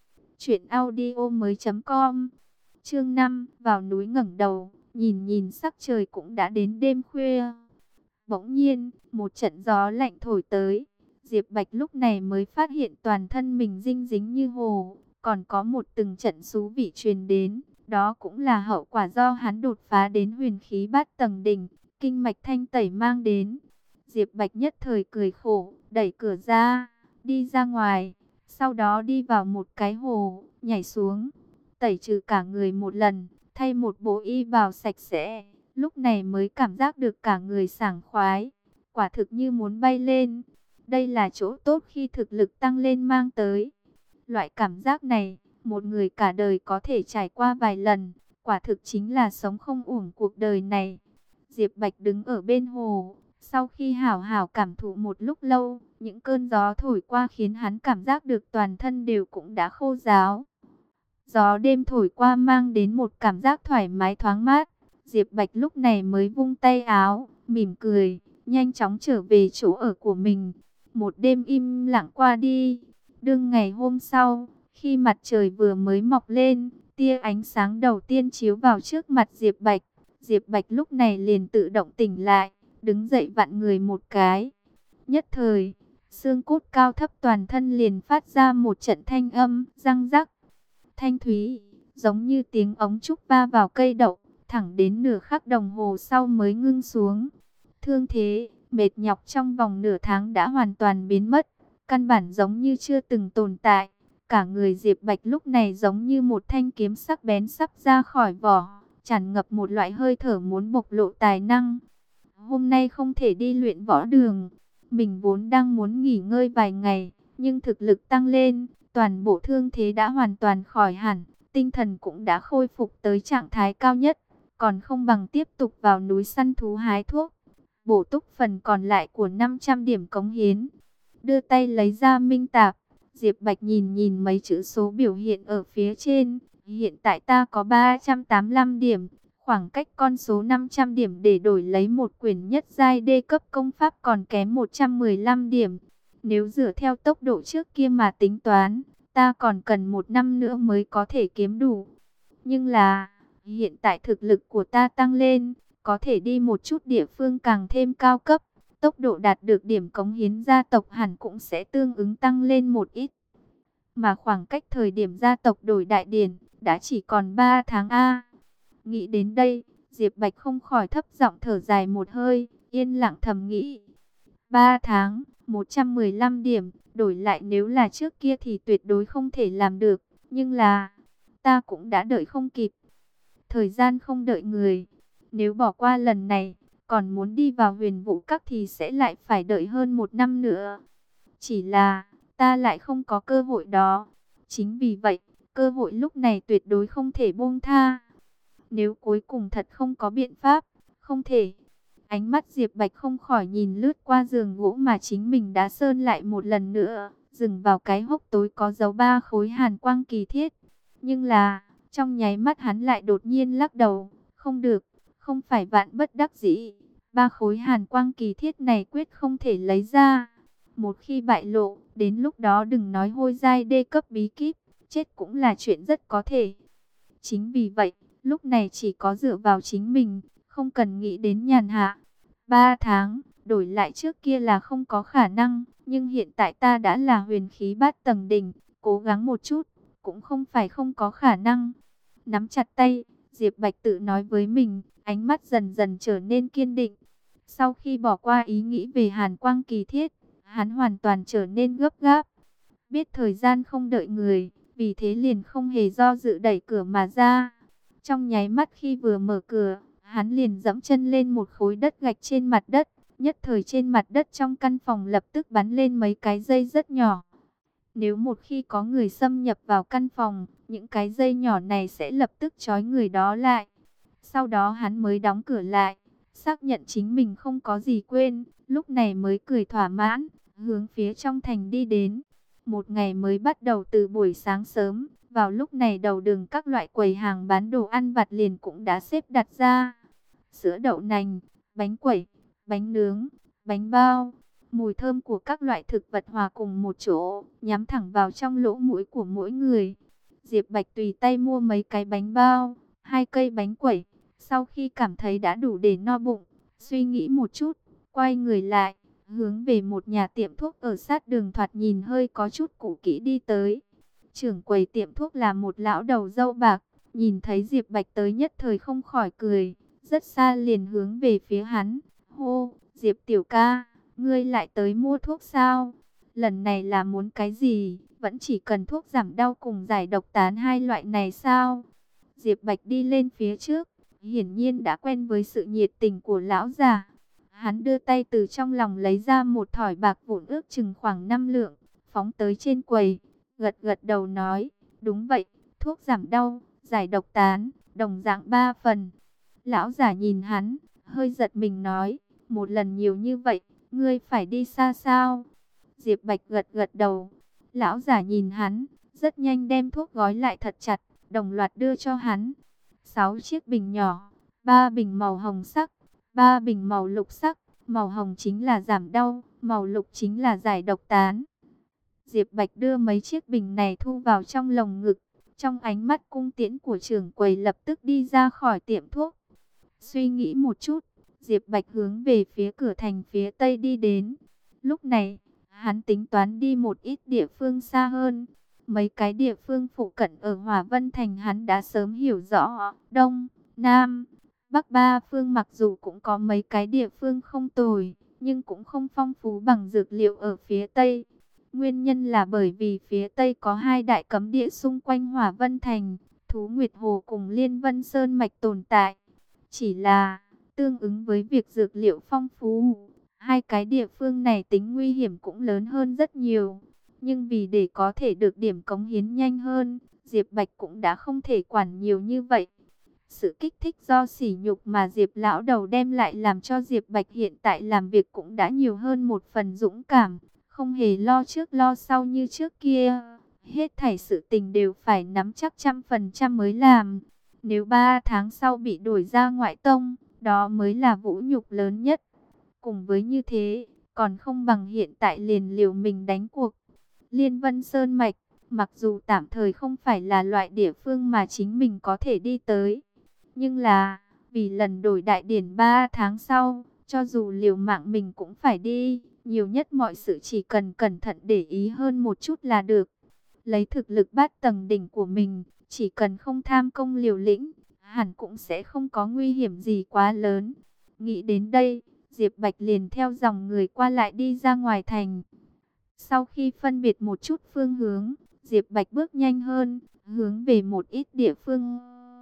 truyệnaudiomoi.com. Chương 5, vào núi ngẩng đầu, nhìn sắc trời cũng đã đến đêm khuya. Bỗng nhiên, một trận gió lạnh thổi tới. Diệp Bạch lúc này mới phát hiện toàn thân mình dinh dính như hồ, còn có một từng trận xú vị truyền đến. Đó cũng là hậu quả do hắn đột phá đến huyền khí bát tầng đỉnh, kinh mạch thanh tẩy mang đến. Diệp Bạch nhất thời cười khổ, đẩy cửa ra, đi ra ngoài, sau đó đi vào một cái hồ, nhảy xuống, tẩy trừ cả người một lần, thay một bộ y bào sạch sẽ, lúc này mới cảm giác được cả người sảng khoái, quả thực như muốn bay lên. Đây là chỗ tốt khi thực lực tăng lên mang tới. Loại cảm giác này, một người cả đời có thể trải qua vài lần, quả thực chính là sống không uổng cuộc đời này. Diệp Bạch đứng ở bên hồ, Sau khi hảo hảo cảm thụ một lúc lâu, những cơn gió thổi qua khiến hắn cảm giác được toàn thân đều cũng đã khô ráo. Gió đêm thổi qua mang đến một cảm giác thoải mái thoáng mát. Diệp Bạch lúc này mới vung tay áo, mỉm cười, nhanh chóng trở về chỗ ở của mình. Một đêm im lặng qua đi. Đương ngày hôm sau, khi mặt trời vừa mới mọc lên, tia ánh sáng đầu tiên chiếu vào trước mặt Diệp Bạch. Diệp Bạch lúc này liền tự động tỉnh lại, đứng dậy vặn người một cái. Nhất thời, xương cốt cao thấp toàn thân liền phát ra một trận thanh âm, răng rắc. Thanh thúy, giống như tiếng ống trúc va vào cây đậu, thẳng đến nửa khắc đồng hồ sau mới ngưng xuống. Thương thế, mệt nhọc trong vòng nửa tháng đã hoàn toàn biến mất, căn bản giống như chưa từng tồn tại. Cả người Diệp Bạch lúc này giống như một thanh kiếm sắc bén sắp ra khỏi vỏ, tràn ngập một loại hơi thở muốn bộc lộ tài năng. Hôm nay không thể đi luyện võ đường, mình vốn đang muốn nghỉ ngơi vài ngày, nhưng thực lực tăng lên, toàn bộ thương thế đã hoàn toàn khỏi hẳn, tinh thần cũng đã khôi phục tới trạng thái cao nhất, còn không bằng tiếp tục vào núi săn thú hái thuốc, bổ túc phần còn lại của 500 điểm cống hiến. Đưa tay lấy ra minh tạp, Diệp Bạch nhìn nhìn mấy chữ số biểu hiện ở phía trên, hiện tại ta có 385 điểm, khoảng cách con số 500 điểm để đổi lấy một quyển nhất giai D cấp công pháp còn kém 115 điểm. Nếu dựa theo tốc độ trước kia mà tính toán, ta còn cần 1 năm nữa mới có thể kiếm đủ. Nhưng là, hiện tại thực lực của ta tăng lên, có thể đi một chút địa phương càng thêm cao cấp. Tốc độ đạt được điểm cống hiến gia tộc hẳn cũng sẽ tương ứng tăng lên một ít. Mà khoảng cách thời điểm gia tộc đổi đại điển, đã chỉ còn 3 tháng A. Nghĩ đến đây, Diệp Bạch không khỏi thấp giọng thở dài một hơi, yên lặng thầm nghĩ. 3 tháng, 115 điểm, đổi lại nếu là trước kia thì tuyệt đối không thể làm được. Nhưng là, ta cũng đã đợi không kịp. Thời gian không đợi người. Nếu bỏ qua lần này, còn muốn đi vào Huyền Vũ Các thì sẽ lại phải đợi hơn 1 năm nữa. Chỉ là, ta lại không có cơ hội đó. Chính vì vậy, cơ hội lúc này tuyệt đối không thể buông tha. Nếu cuối cùng thật không có biện pháp, không thể. Ánh mắt Diệp Bạch không khỏi nhìn lướt qua giường gỗ mà chính mình đã sơn lại một lần nữa, dừng vào cái hốc tối có dấu 3 khối hàn quang kỳ thiết. Nhưng là, trong nháy mắt hắn lại đột nhiên lắc đầu, không được, không phải vạn bất đắc dĩ. 3 khối hàn quang kỳ thiết này quyết không thể lấy ra. Một khi bại lộ, đến lúc đó đừng nói hôi giai đê cấp bí kíp, chết cũng là chuyện rất có thể. Chính vì vậy, lúc này chỉ có dựa vào chính mình, không cần nghĩ đến nhàn hạ. 3 tháng, đổi lại trước kia là không có khả năng, nhưng hiện tại ta đã là huyền khí bát tầng đỉnh, cố gắng một chút, cũng không phải không có khả năng. Nắm chặt tay, Diệp Bạch tự nói với mình, ánh mắt dần dần trở nên kiên định. Sau khi bỏ qua ý nghĩ về hàn quang kỳ thiết, hắn hoàn toàn trở nên gấp gáp. Biết thời gian không đợi người, vì thế liền không hề do dự đẩy cửa mà ra. Trong nháy mắt khi vừa mở cửa, hắn liền dẫm chân lên một khối đất gạch trên mặt đất. Nhất thời trên mặt đất trong căn phòng lập tức bắn lên mấy cái dây rất nhỏ. Nếu một khi có người xâm nhập vào căn phòng, những cái dây nhỏ này sẽ lập tức trói người đó lại. Sau đó hắn mới đóng cửa lại, xác nhận chính mình không có gì quên, lúc này mới cười thỏa mãn, hướng phía trong thành đi đến. Một ngày mới bắt đầu từ buổi sáng sớm, vào lúc này đầu đường các loại quầy hàng bán đồ ăn vặt liền cũng đã xếp đặt ra. Sữa đậu nành, bánh quẩy, bánh nướng, bánh bao, mùi thơm của các loại thực vật hòa cùng một chỗ, nhắm thẳng vào trong lỗ mũi của mỗi người. Diệp Bạch tùy tay mua mấy cái bánh bao, 2 cây bánh quẩy, sau khi cảm thấy đã đủ để no bụng, suy nghĩ một chút, quay người lại, hướng về một nhà tiệm thuốc ở sát đường thoạt nhìn hơi có chút cũ kỹ đi tới. Trưởng quầy tiệm thuốc là một lão đầu râu bạc, nhìn thấy Diệp Bạch tới nhất thời không khỏi cười, rất xa liền hướng về phía hắn, hô, Diệp tiểu ca, ngươi lại tới mua thuốc sao? Lần này là muốn cái gì? Vẫn chỉ cần thuốc giảm đau cùng giải độc tán hai loại này sao? Diệp Bạch đi lên phía trước, hiển nhiên đã quen với sự nhiệt tình của lão già. Hắn đưa tay từ trong lòng lấy ra một thỏi bạc vụn ước chừng khoảng 5 lượng, phóng tới trên quầy, gật gật đầu nói, đúng vậy, thuốc giảm đau, giải độc tán, đồng dạng 3 phần. Lão già nhìn hắn, hơi giật mình nói, một lần nhiều như vậy, ngươi phải đi xa sao? Diệp Bạch gật gật đầu. Lão giả nhìn hắn, rất nhanh đem thuốc gói lại thật chặt, đồng loạt đưa cho hắn. 6 chiếc bình nhỏ, 3 bình màu hồng sắc, 3 bình màu lục sắc. Màu hồng chính là giảm đau, màu lục chính là giải độc tán. Diệp Bạch đưa mấy chiếc bình này thu vào trong lồng ngực. Trong ánh mắt cung tiễn của trưởng quầy lập tức đi ra khỏi tiệm thuốc. Suy nghĩ một chút, Diệp Bạch hướng về phía cửa thành phía tây đi đến. Lúc này, hắn tính toán đi một ít địa phương xa hơn. Mấy cái địa phương phụ cận ở Hỏa Vân Thành hắn đã sớm hiểu rõ. Đông, Nam, Bắc ba phương mặc dù cũng có mấy cái địa phương không tồi, nhưng cũng không phong phú bằng dược liệu ở phía Tây. Nguyên nhân là bởi vì phía Tây có 2 đại cấm địa xung quanh Hỏa Vân Thành, Thú Nguyệt Hồ cùng Liên Vân Sơn Mạch tồn tại. Chỉ là, tương ứng với việc dược liệu phong phú, 2 cái địa phương này tính nguy hiểm cũng lớn hơn rất nhiều. Nhưng vì để có thể được điểm cống hiến nhanh hơn, Diệp Bạch cũng đã không thể quản nhiều như vậy. Sự kích thích do sỉ nhục mà Diệp lão đầu đem lại làm cho Diệp Bạch hiện tại làm việc cũng đã nhiều hơn một phần dũng cảm, không hề lo trước lo sau như trước kia. Hết thảy sự tình đều phải nắm chắc 100% mới làm. Nếu 3 tháng sau bị đuổi ra ngoại tông, đó mới là vũ nhục lớn nhất. Cùng với như thế, còn không bằng hiện tại liền liều mình đánh cuộc. Liên Vân Sơn Mạch, mặc dù tạm thời không phải là loại địa phương mà chính mình có thể đi tới, nhưng là, vì lần đổi đại điển 3 tháng sau, cho dù liều mạng mình cũng phải đi. Nhiều nhất mọi sự chỉ cần cẩn thận để ý hơn một chút là được. Lấy thực lực bát tầng đỉnh của mình, chỉ cần không tham công liều lĩnh, hẳn cũng sẽ không có nguy hiểm gì quá lớn. Nghĩ đến đây, Diệp Bạch liền theo dòng người qua lại đi ra ngoài thành. Sau khi phân biệt một chút phương hướng, Diệp Bạch bước nhanh hơn, hướng về một ít địa phương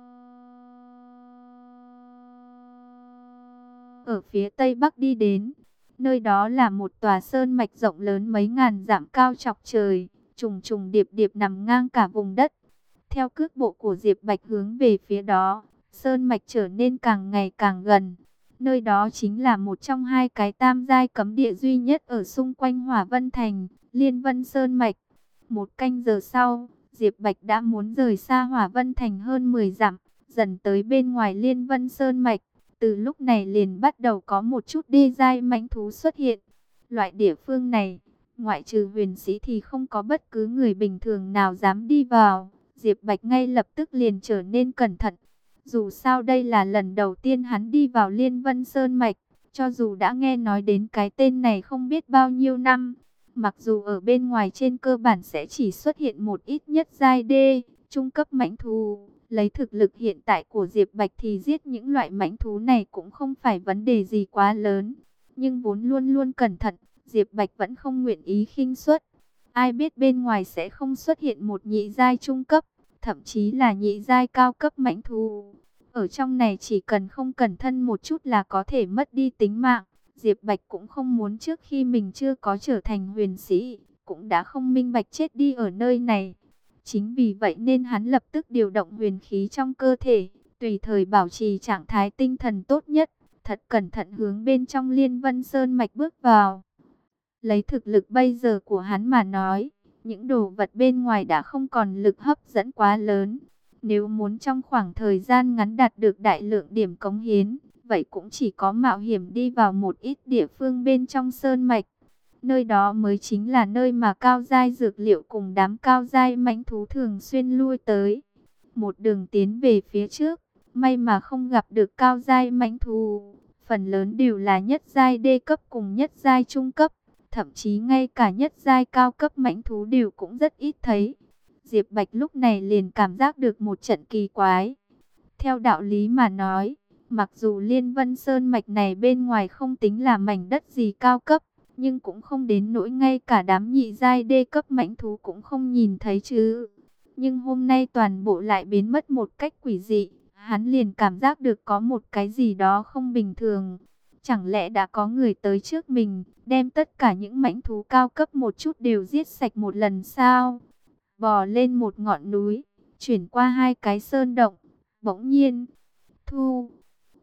ở phía tây bắc đi đến. Nơi đó là một tòa sơn mạch rộng lớn mấy ngàn dặm cao chọc trời, trùng trùng điệp điệp nằm ngang cả vùng đất. Theo cước bộ của Diệp Bạch hướng về phía đó, sơn mạch trở nên càng ngày càng gần. Nơi đó chính là một trong 2 cái tam giai cấm địa duy nhất ở xung quanh Hỏa Vân Thành, Liên Vân Sơn Mạch. 1 canh giờ sau, Diệp Bạch đã muốn rời xa Hỏa Vân Thành hơn 10 dặm, dần tới bên ngoài Liên Vân Sơn Mạch. Từ lúc này liền bắt đầu có một chút đê giai mãnh thú xuất hiện. Loại địa phương này, ngoại trừ huyền sĩ thì không có bất cứ người bình thường nào dám đi vào. Diệp Bạch ngay lập tức liền trở nên cẩn thận. Dù sao đây là lần đầu tiên hắn đi vào Liên Vân Sơn Mạch, cho dù đã nghe nói đến cái tên này không biết bao nhiêu năm. Mặc dù ở bên ngoài trên cơ bản sẽ chỉ xuất hiện một ít nhất giai đê, trung cấp mãnh thú. Lấy thực lực hiện tại của Diệp Bạch thì giết những loại mãnh thú này cũng không phải vấn đề gì quá lớn. Nhưng vốn luôn luôn cẩn thận, Diệp Bạch vẫn không nguyện ý khinh suất. Ai biết bên ngoài sẽ không xuất hiện một nhị giai trung cấp, thậm chí là nhị giai cao cấp mãnh thú. Ở trong này chỉ cần không cẩn thận một chút là có thể mất đi tính mạng. Diệp Bạch cũng không muốn trước khi mình chưa có trở thành huyền sĩ, cũng đã không minh bạch chết đi ở nơi này. Chính vì vậy nên hắn lập tức điều động huyền khí trong cơ thể, tùy thời bảo trì trạng thái tinh thần tốt nhất, thật cẩn thận hướng bên trong Liên Vân Sơn Mạch bước vào. Lấy thực lực bây giờ của hắn mà nói, những đồ vật bên ngoài đã không còn lực hấp dẫn quá lớn. Nếu muốn trong khoảng thời gian ngắn đạt được đại lượng điểm cống hiến, vậy cũng chỉ có mạo hiểm đi vào một ít địa phương bên trong Sơn Mạch. Nơi đó mới chính là nơi mà cao giai dược liệu cùng đám cao giai mãnh thú thường xuyên lui tới. Một đường tiến về phía trước, may mà không gặp được cao giai mãnh thú. Phần lớn đều là nhất giai đê cấp cùng nhất giai trung cấp. Thậm chí ngay cả nhất giai cao cấp mãnh thú đều cũng rất ít thấy. Diệp Bạch lúc này liền cảm giác được một trận kỳ quái. Theo đạo lý mà nói, mặc dù Liên Vân Sơn Mạch này bên ngoài không tính là mảnh đất gì cao cấp, nhưng cũng không đến nỗi ngay cả đám nhị giai đê cấp mãnh thú cũng không nhìn thấy chứ. Nhưng hôm nay toàn bộ lại biến mất một cách quỷ dị, hắn liền cảm giác được có một cái gì đó không bình thường. Chẳng lẽ đã có người tới trước mình, đem tất cả những mãnh thú cao cấp một chút đều giết sạch một lần sao? Bò lên một ngọn núi, chuyển qua 2 cái sơn động, bỗng nhiên, thu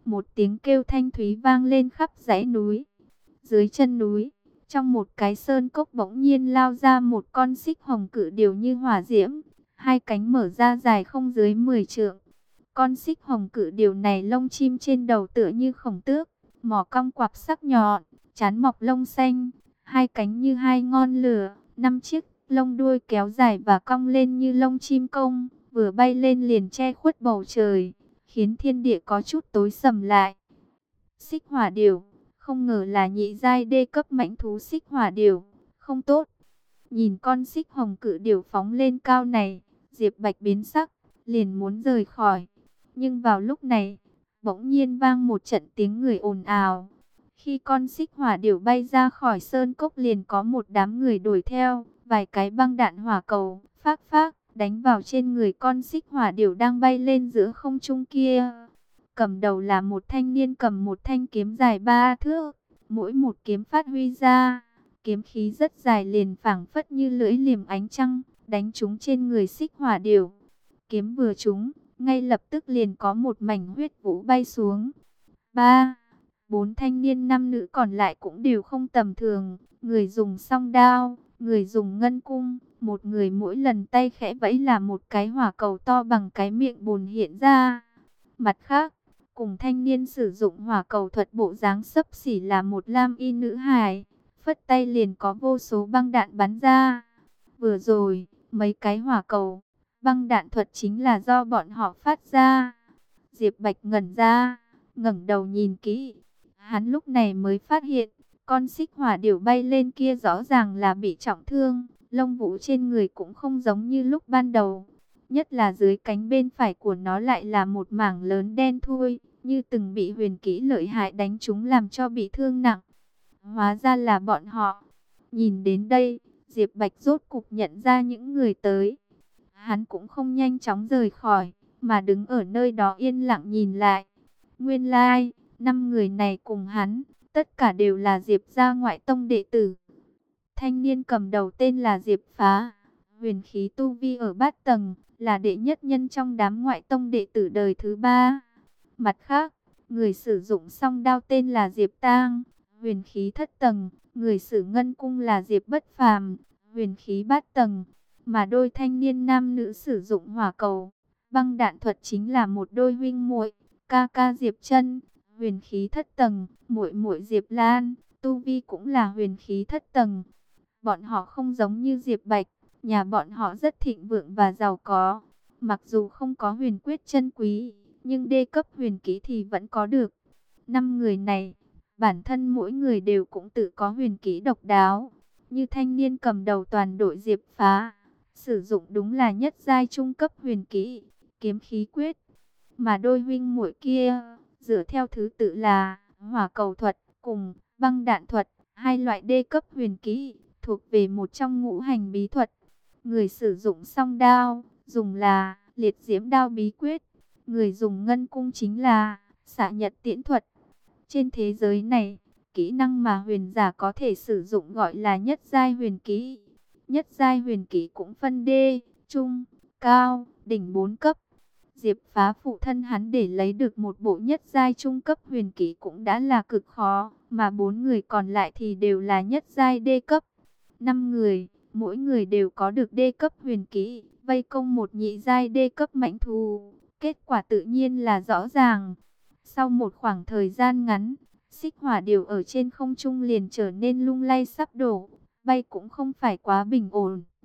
một tiếng kêu thanh thúy vang lên khắp dãy núi. Dưới chân núi, trong một cái sơn cốc bỗng nhiên lao ra một con xích hồng cự điểu như hỏa diễm, hai cánh mở ra dài không dưới 10 trượng. Con xích hồng cự điểu này lông chim trên đầu tựa như khổng tước, mỏ cong quặp sắc nhọn, trán mọc lông xanh, hai cánh như hai ngọn lửa, 5 chiếc lông đuôi kéo dài và cong lên như lông chim công, vừa bay lên liền che khuất bầu trời, khiến thiên địa có chút tối sầm lại. Xích hỏa điểu, không ngờ là nhị giai đê cấp mãnh thú xích hỏa điểu, không tốt. Nhìn con xích hồng cự điểu phóng lên cao này, Diệp Bạch biến sắc, liền muốn rời khỏi. Nhưng vào lúc này, bỗng nhiên vang một trận tiếng người ồn ào. Khi con xích hỏa điểu bay ra khỏi sơn cốc liền có một đám người đuổi theo, vài cái băng đạn hỏa cầu, phác phác, đánh vào trên người con xích hỏa điểu đang bay lên giữa không trung kia. Cầm đầu là một thanh niên cầm một thanh kiếm dài 3 thước, mỗi một kiếm phát huy ra, kiếm khí rất dài liền phảng phất như lưỡi liềm ánh trăng, đánh trúng trên người xích hỏa điểu. Kiếm vừa trúng, ngay lập tức liền có một mảnh huyết vũ bay xuống. 4 thanh niên nam nữ còn lại cũng đều không tầm thường, người dùng song đao, người dùng ngân cung, một người mỗi lần tay khẽ vẫy là một cái hỏa cầu to bằng cái miệng bùn hiện ra. Mặt khác, cùng thanh niên sử dụng hỏa cầu thuật bộ dáng xấp xỉ là một lam y nữ hài, phất tay liền có vô số băng đạn bắn ra. Vừa rồi, mấy cái hỏa cầu, băng đạn thuật chính là do bọn họ phát ra. Diệp Bạch ngẩn ra, ngẩng đầu nhìn kỹ, hắn lúc này mới phát hiện, con xích hỏa điểu bay lên kia rõ ràng là bị trọng thương, lông vũ trên người cũng không giống như lúc ban đầu. Nhất là dưới cánh bên phải của nó lại là một mảng lớn đen thui, như từng bị huyền kỹ lợi hại đánh trúng làm cho bị thương nặng. Hóa ra là bọn họ. Nhìn đến đây, Diệp Bạch rốt cục nhận ra những người tới. Hắn cũng không nhanh chóng rời khỏi, mà đứng ở nơi đó yên lặng nhìn lại. Nguyên lai, 5 người này cùng hắn, tất cả đều là Diệp gia ngoại tông đệ tử. Thanh niên cầm đầu tên là Diệp Phá, huyền khí tu vi ở bát tầng, là đệ nhất nhân trong đám ngoại tông đệ tử đời thứ 3. Mặt khác, người sử dụng song đao tên là Diệp Tang, huyền khí thất tầng, người sử ngân cung là Diệp Bất Phàm, huyền khí bát tầng, mà đôi thanh niên nam nữ sử dụng hỏa cầu, băng đạn thuật chính là một đôi huynh muội, ca ca Diệp Chân, huyền khí thất tầng, muội muội Diệp Lan, tu vi cũng là huyền khí thất tầng. Bọn họ không giống như Diệp Bạch, nhà bọn họ rất thịnh vượng và giàu có. Mặc dù không có huyền quyết chân quý, nhưng đê cấp huyền kỹ thì vẫn có được. 5 người này, bản thân mỗi người đều cũng tự có huyền kỹ độc đáo. Như thanh niên cầm đầu toàn đội Diệp Phá, sử dụng đúng là nhất giai trung cấp huyền kỹ, kiếm khí quyết. Mà đôi huynh muội kia, dựa theo thứ tự là hỏa cầu thuật cùng băng đạn thuật, hai loại đê cấp huyền kỹ, thuộc về một trong ngũ hành bí thuật. Người sử dụng song đao, dùng là liệt diễm đao bí quyết. Người dùng ngân cung chính là xạ nhật tiễn thuật. Trên thế giới này, kỹ năng mà huyền giả có thể sử dụng gọi là nhất giai huyền kỹ. Nhất giai huyền kỹ cũng phân đê, trung, cao, đỉnh 4 cấp. Diệp Phá phụ thân hắn để lấy được một bộ nhất giai trung cấp huyền kỹ cũng đã là cực khó, mà 4 người còn lại thì đều là nhất giai đê cấp. 5 người, mỗi người đều có được đê cấp huyền kỹ, vây công một nhị giai đê cấp mãnh thú. Kết quả tự nhiên là rõ ràng. Sau một khoảng thời gian ngắn, xích hỏa điểu ở trên không trung liền trở nên lung lay sắp đổ, bay cũng không phải quá bình ổn.